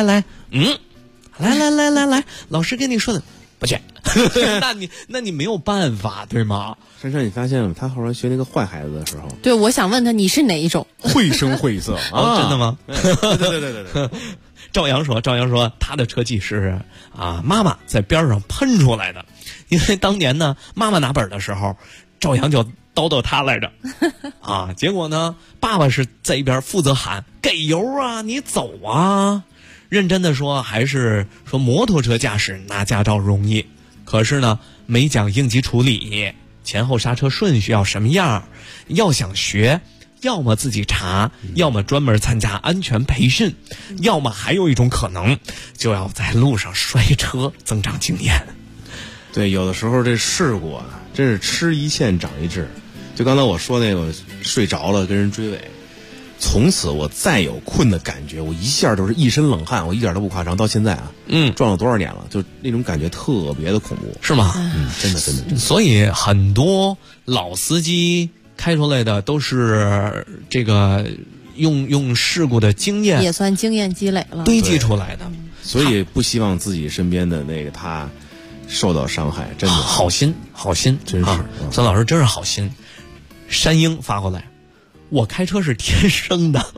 来，老师跟你说的。不去，那你没有办法，对吗？ 珊珊，你发现了他后来学那个坏孩子的时候， 对，我想问他你是哪一种？ 绘声绘色啊，真的吗？ 对。 赵阳说他的车技是妈妈在边上喷出来的，因为当年呢妈妈拿本的时候，赵阳就叨他来着，结果呢爸爸是在一边负责喊给油啊，你走啊。认真的说，还是说摩托车驾驶拿驾照容易，可是呢没讲应急处理，前后刹车顺序要什么样，要想学，要么自己查，要么专门参加安全培训，要么还有一种可能，就要在路上摔车增长经验。 对，有的时候这事故真是吃一堑长一智。就刚才我说那个睡着了跟人追尾，从此我再有困的感觉，我一下就是一身冷汗，我一点都不夸张。到现在撞了多少年了，就那种感觉特别的恐怖， 是吗？ 真的。 所以很多老司机开出来的都是这个用事故的经验， 也算经验积累了， 堆积出来的。 所以不希望自己身边的那个他受到伤害，真的好心， 真是孙老师真是好心。山鹰发过来。我开车是天生的，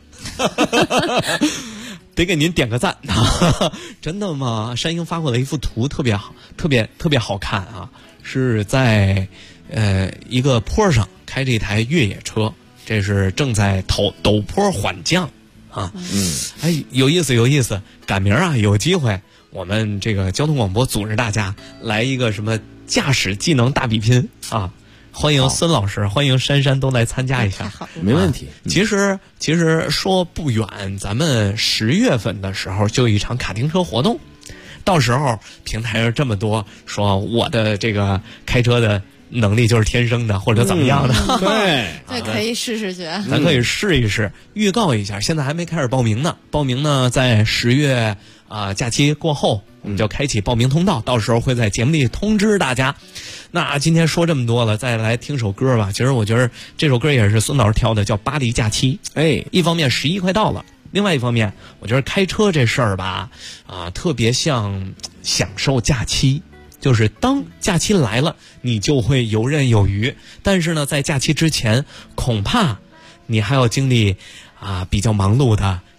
得给您点个赞。真的吗？山鹰发过来一幅图，特别好，特别好看啊！是在一个坡上开着一台越野车，这是正在陡坡缓降啊。有意思。赶明儿有机会我们这个交通广播组织大家来一个什么驾驶技能大比拼啊！欢迎孙老师，欢迎珊珊都来参加一下， 没问题。 其实说不远，咱们10月份的时候就有一场卡丁车活动，到时候平台上这么多说我的这个开车的能力就是天生的，或者怎么样的， 对，可以试试去， 咱可以试一试。预告一下，现在还没开始报名呢，在10月假期过后，我们就开启报名通道，到时候会在节目里通知大家。那今天说这么多了，再来听首歌吧。其实我觉得这首歌也是孙老师挑的，叫《巴黎假期》。一方面11快到了，另外一方面，我觉得开车这事儿吧，特别像享受假期。就是当假期来了，你就会游刃有余。但是呢，在假期之前，恐怕你还要经历比较忙碌的